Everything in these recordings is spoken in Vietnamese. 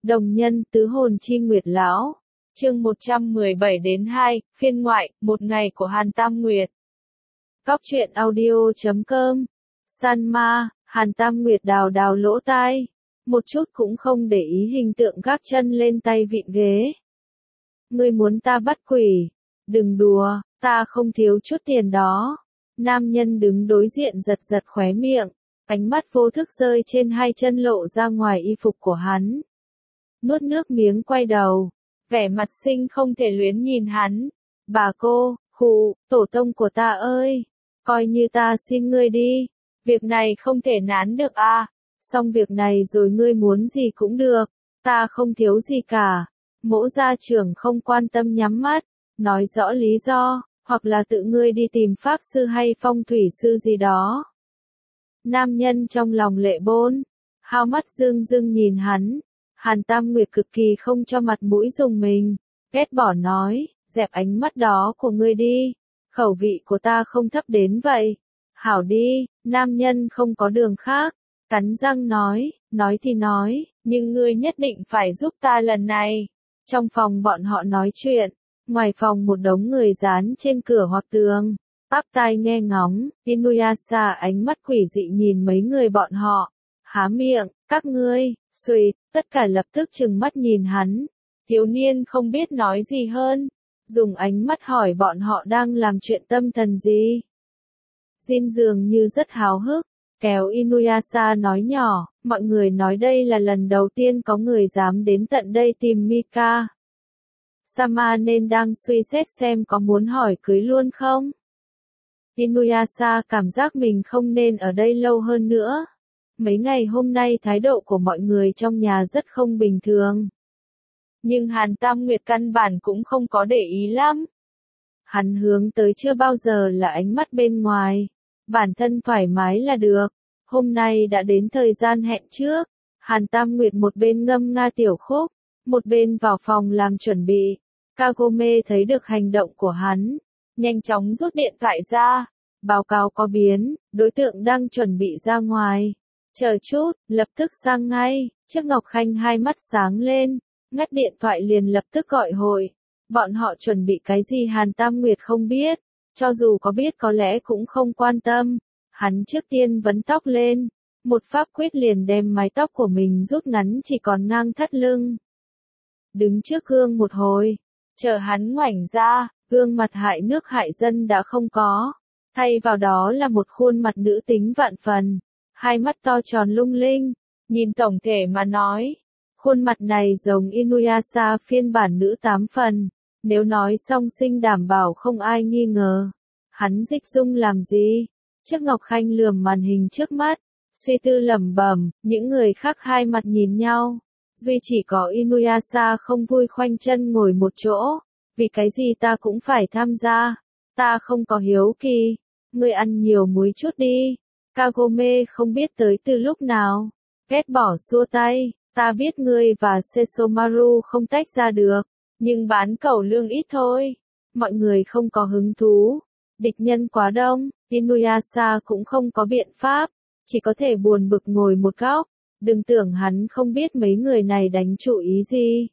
Đồng nhân tứ hồn chi Nguyệt Lão. Chương 117-2, phiên ngoại, một ngày của Hàn Tam Nguyệt. Cóc truyện audio.com. San ma, Hàn Tam Nguyệt đào đào lỗ tai. Một chút cũng không để ý hình tượng gác chân lên tay vịn ghế. Ngươi muốn ta bắt quỷ? Đừng đùa, ta không thiếu chút tiền đó. Nam nhân đứng đối diện giật giật khóe miệng. Ánh mắt vô thức rơi trên hai chân lộ ra ngoài y phục của hắn. Nuốt nước miếng quay đầu. Vẻ mặt sinh không thể luyến nhìn hắn. Bà cô, khụ, tổ tông của ta ơi. Coi như ta xin ngươi đi. Việc này không thể nán được à. Xong việc này rồi ngươi muốn gì cũng được. Ta không thiếu gì cả. Mỗ gia trưởng không quan tâm nhắm mắt. Nói rõ lý do. Hoặc là tự ngươi đi tìm pháp sư hay phong thủy sư gì đó. Nam nhân trong lòng lệ bôn. Hao mắt rưng rưng nhìn hắn. Hàn Tam Nguyệt cực kỳ không cho mặt mũi dùng mình. Ghét bỏ nói, dẹp ánh mắt đó của ngươi đi. Khẩu vị của ta không thấp đến vậy. Hảo đi, nam nhân không có đường khác. Cắn răng nói thì nói, nhưng ngươi nhất định phải giúp ta lần này. Trong phòng bọn họ nói chuyện. Ngoài phòng một đống người dán trên cửa hoặc tường. Áp tai nghe ngóng, Inuyasha ánh mắt quỷ dị nhìn mấy người bọn họ. Há miệng, các ngươi, xuỵt, tất cả lập tức trừng mắt nhìn hắn. Thiếu niên không biết nói gì hơn. Dùng ánh mắt hỏi bọn họ đang làm chuyện tâm thần gì. Jin dường như rất háo hức. Kéo Inuyasha nói nhỏ, mọi người nói đây là lần đầu tiên có người dám đến tận đây tìm Mika. Sama nên đang suy xét xem có muốn hỏi cưới luôn không? Inuyasha cảm giác mình không nên ở đây lâu hơn nữa. Mấy ngày hôm nay thái độ của mọi người trong nhà rất không bình thường. Nhưng Hàn Tam Nguyệt căn bản cũng không có để ý lắm. Hắn hướng tới chưa bao giờ là ánh mắt bên ngoài. Bản thân thoải mái là được. Hôm nay đã đến thời gian hẹn trước. Hàn Tam Nguyệt một bên ngâm nga tiểu khúc, một bên vào phòng làm chuẩn bị. Kagome thấy được hành động của hắn. Nhanh chóng rút điện thoại ra. Báo cáo có biến, đối tượng đang chuẩn bị ra ngoài. Chờ chút, lập tức sang ngay. Trước Ngọc Khanh hai mắt sáng lên. Ngắt điện thoại liền lập tức gọi hội. Bọn họ chuẩn bị cái gì Hàn Tam Nguyệt không biết. Cho dù có biết có lẽ cũng không quan tâm. Hắn trước tiên vấn tóc lên. Một pháp quyết liền đem mái tóc của mình rút ngắn chỉ còn ngang thắt lưng. Đứng trước gương một hồi. Chờ hắn ngoảnh ra, gương mặt hại nước hại dân đã không có. Thay vào đó là một khuôn mặt nữ tính vạn phần. Hai mắt to tròn lung linh. Nhìn tổng thể mà nói. Khuôn mặt này giống Inuyasha phiên bản nữ 8 phần. Nếu nói song sinh đảm bảo không ai nghi ngờ. Hắn dịch dung làm gì? Trước Ngọc Khanh lườm màn hình trước mắt. Suy tư lẩm bẩm, những người khác hai mặt nhìn nhau. Duy chỉ có Inuyasha không vui khoanh chân ngồi một chỗ. Vì cái gì ta cũng phải tham gia. Ta không có hiếu kỳ. Ngươi ăn nhiều muối chút đi. Kagome không biết tới từ lúc nào. Ghét bỏ xua tay. Ta biết ngươi và Sesomaru không tách ra được. Nhưng bán cẩu lương ít thôi. Mọi người không có hứng thú. Địch nhân quá đông. Inuyasha cũng không có biện pháp. Chỉ có thể buồn bực ngồi một góc. Đừng tưởng hắn không biết mấy người này đánh chủ ý gì.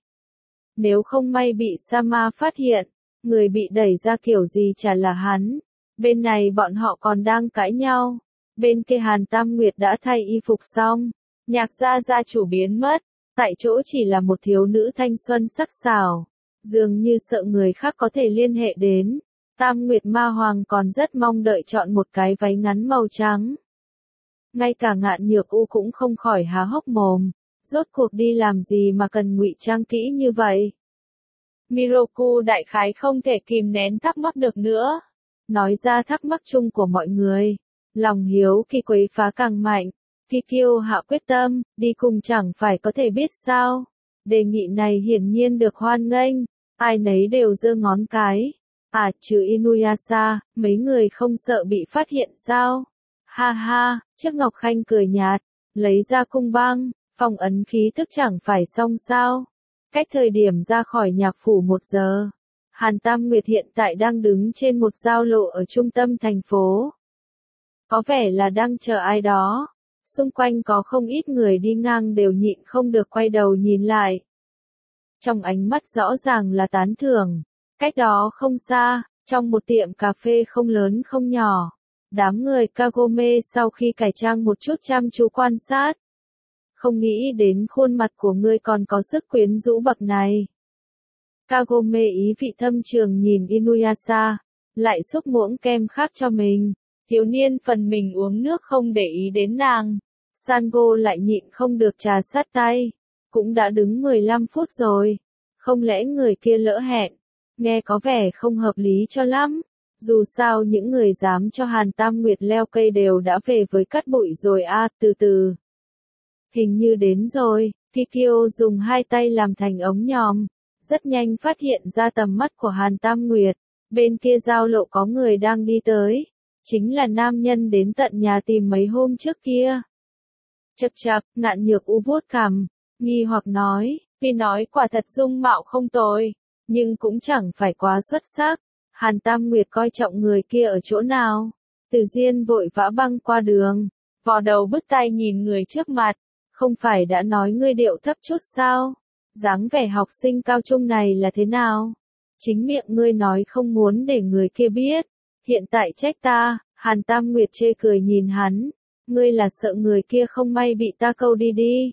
Nếu không may bị Sama phát hiện. Người bị đẩy ra kiểu gì chả là hắn. Bên này bọn họ còn đang cãi nhau. Bên kia Hàn Tam Nguyệt đã thay y phục xong. Nhạc gia chủ biến mất. Tại chỗ chỉ là một thiếu nữ thanh xuân sắc sảo. Dường như sợ người khác có thể liên hệ đến. Tam Nguyệt Ma Hoàng còn rất mong đợi chọn một cái váy ngắn màu trắng. Ngay cả Ngạn Nhược U cũng không khỏi há hốc mồm. Rốt cuộc đi làm gì mà cần ngụy trang kỹ như vậy? Miroku đại khái không thể kìm nén thắc mắc được nữa. Nói ra thắc mắc chung của mọi người. Lòng hiếu kỳ quấy phá càng mạnh. Kikyo hạ quyết tâm, đi cùng chẳng phải có thể biết sao. Đề nghị này hiển nhiên được hoan nghênh. Ai nấy đều giơ ngón cái. À trừ Inuyasha, mấy người không sợ bị phát hiện sao? Ha ha, trước Ngọc Khanh cười nhạt. Lấy ra cung băng, phong ấn khí thức chẳng phải xong sao? Cách thời điểm ra khỏi nhạc phủ 1 giờ. Hàn Tam Nguyệt hiện tại đang đứng trên một giao lộ ở trung tâm thành phố. Có vẻ là đang chờ ai đó. Xung quanh có không ít người đi ngang đều nhịn không được quay đầu nhìn lại. Trong ánh mắt rõ ràng là tán thưởng. Cách đó không xa, trong một tiệm cà phê không lớn không nhỏ, đám người Kagome sau khi cải trang một chút chăm chú quan sát. Không nghĩ đến khuôn mặt của ngươi còn có sức quyến rũ bậc này. Kagome ý vị thâm trường nhìn Inuyasha, lại xúc muỗng kem khác cho mình. Thiếu niên phần mình uống nước không để ý đến nàng. Sango lại nhịn không được trà sát tay. Cũng đã đứng 15 phút rồi. Không lẽ người kia lỡ hẹn? Nghe có vẻ không hợp lý cho lắm. Dù sao những người dám cho Hàn Tam Nguyệt leo cây đều đã về với cát bụi rồi từ từ. Hình như đến rồi, Kikyo dùng hai tay làm thành ống nhòm. Rất nhanh phát hiện ra tầm mắt của Hàn Tam Nguyệt. Bên kia giao lộ có người đang đi tới. Chính là nam nhân đến tận nhà tìm mấy hôm trước kia. Chậc chậc, Ngạn Nhược U vuốt cằm, nghi hoặc nói, vì nói quả thật dung mạo không tồi, nhưng cũng chẳng phải quá xuất sắc. Hàn Tam Nguyệt coi trọng người kia ở chỗ nào? Từ Diên vội vã băng qua đường, vò đầu bứt tai nhìn người trước mặt, không phải đã nói ngươi điệu thấp chút sao? Dáng vẻ học sinh cao trung này là thế nào? Chính miệng ngươi nói không muốn để người kia biết, hiện tại trách ta. Hàn Tam Nguyệt chê cười nhìn hắn, ngươi là sợ người kia không may bị ta câu đi.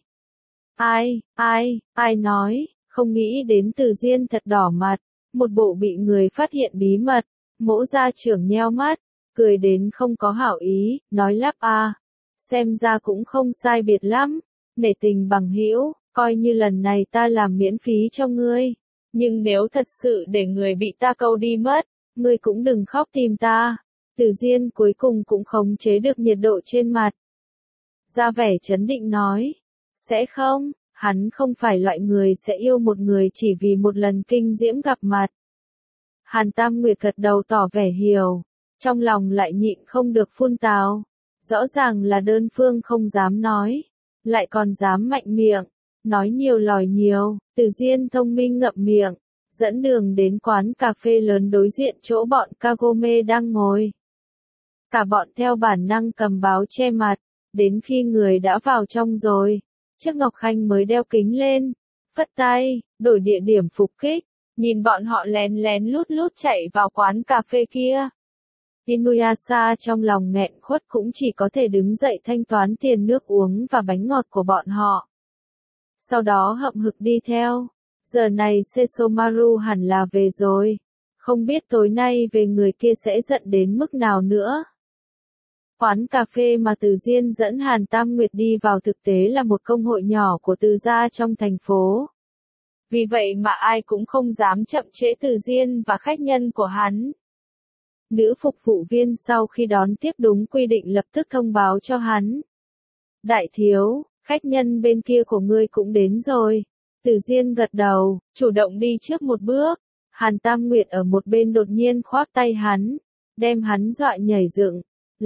Ai nói, không nghĩ đến Từ Diên thật đỏ mặt, một bộ bị người phát hiện bí mật. Mỗ gia trưởng nheo mắt, cười đến không có hảo ý, nói lắp xem ra cũng không sai biệt lắm, nể tình bằng hữu, coi như lần này ta làm miễn phí cho ngươi, nhưng nếu thật sự để người bị ta câu đi mất, ngươi cũng đừng khóc tìm ta. Từ Diên cuối cùng cũng khống chế được nhiệt độ trên mặt. Ra vẻ trấn định nói, sẽ không, hắn không phải loại người sẽ yêu một người chỉ vì một lần kinh diễm gặp mặt. Hàn Tam Nguyệt gật đầu tỏ vẻ hiểu, trong lòng lại nhịn không được phun tào. Rõ ràng là đơn phương không dám nói, lại còn dám mạnh miệng, nói nhiều lòi nhiều. Từ Diên thông minh ngậm miệng, dẫn đường đến quán cà phê lớn đối diện chỗ bọn Kagome đang ngồi. Cả bọn theo bản năng cầm báo che mặt, đến khi người đã vào trong rồi, Trước Ngọc Khanh mới đeo kính lên, phất tay, đổi địa điểm phục kích, nhìn bọn họ lén lén lút lút chạy vào quán cà phê kia. Inuyasha trong lòng nghẹn khuất cũng chỉ có thể đứng dậy thanh toán tiền nước uống và bánh ngọt của bọn họ. Sau đó hậm hực đi theo. Giờ này Sesomaru hẳn là về rồi. Không biết tối nay về người kia sẽ giận đến mức nào nữa. Quán cà phê mà Từ Diên dẫn Hàn Tam Nguyệt đi vào thực tế là một công hội nhỏ của Từ gia trong thành phố. Vì vậy mà ai cũng không dám chậm trễ Từ Diên và khách nhân của hắn. Nữ phục vụ viên sau khi đón tiếp đúng quy định lập tức thông báo cho hắn. Đại thiếu, khách nhân bên kia của ngươi cũng đến rồi. Từ Diên gật đầu, chủ động đi trước một bước. Hàn Tam Nguyệt ở một bên đột nhiên khoác tay hắn, đem hắn dọa nhảy dựng.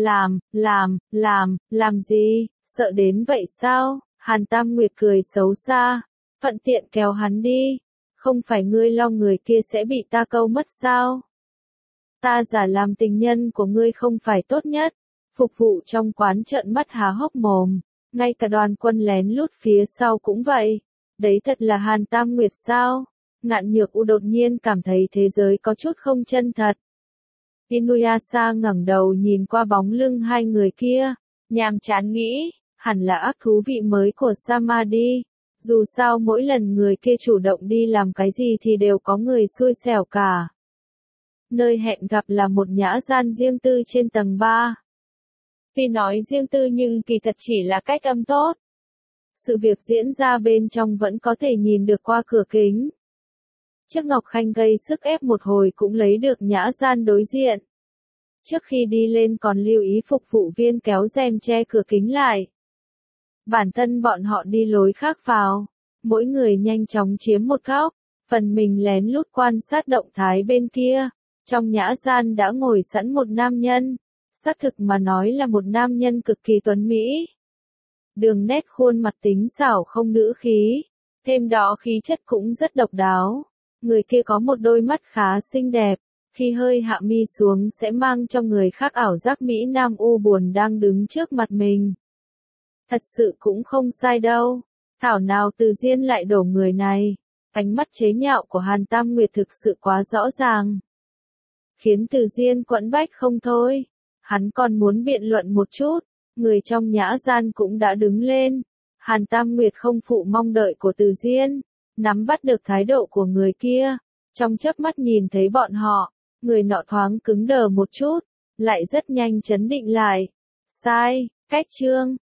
Làm gì, sợ đến vậy sao? Hàn Tam Nguyệt cười xấu xa, thuận tiện kéo hắn đi. Không phải ngươi lo người kia sẽ bị ta câu mất sao? Ta giả làm tình nhân của ngươi không phải tốt nhất. Phục vụ trong quán trợn mắt há hốc mồm, ngay cả đoàn quân lén lút phía sau cũng vậy. Đấy thật là Hàn Tam Nguyệt sao? Ngạn Nhược U đột nhiên cảm thấy thế giới có chút không chân thật. Inuyasha ngẩng đầu nhìn qua bóng lưng hai người kia, nhàm chán nghĩ, hẳn là ác thú vị mới của Samadhi. Dù sao mỗi lần người kia chủ động đi làm cái gì thì đều có người xui xẻo cả. Nơi hẹn gặp là một nhã gian riêng tư trên tầng 3. Tuy nói riêng tư nhưng kỳ thật chỉ là cách âm tốt. Sự việc diễn ra bên trong vẫn có thể nhìn được qua cửa kính. Trước Ngọc Khanh gây sức ép một hồi cũng lấy được nhã gian đối diện. Trước khi đi lên còn lưu ý phục vụ viên kéo rèm che cửa kính lại. Bản thân bọn họ đi lối khác vào. Mỗi người nhanh chóng chiếm một góc, phần mình lén lút quan sát động thái bên kia. Trong nhã gian đã ngồi sẵn một nam nhân. Xác thực mà nói là một nam nhân cực kỳ tuấn mỹ. Đường nét khuôn mặt tính xảo không nữ khí. Thêm đó khí chất cũng rất độc đáo. Người kia có một đôi mắt khá xinh đẹp, khi hơi hạ mi xuống sẽ mang cho người khác ảo giác mỹ nam u buồn đang đứng trước mặt mình. Thật sự cũng không sai đâu. Thảo nào Từ Diên lại đổ người này. Ánh mắt chế nhạo của Hàn Tam Nguyệt thực sự quá rõ ràng. Khiến Từ Diên quẫn bách không thôi. Hắn còn muốn biện luận một chút. Người trong nhã gian cũng đã đứng lên. Hàn Tam Nguyệt không phụ mong đợi của Từ Diên. Nắm bắt được thái độ của người kia. Trong chớp mắt nhìn thấy bọn họ. Người nọ thoáng cứng đờ một chút. Lại rất nhanh chấn định lại. Sai, cách chương.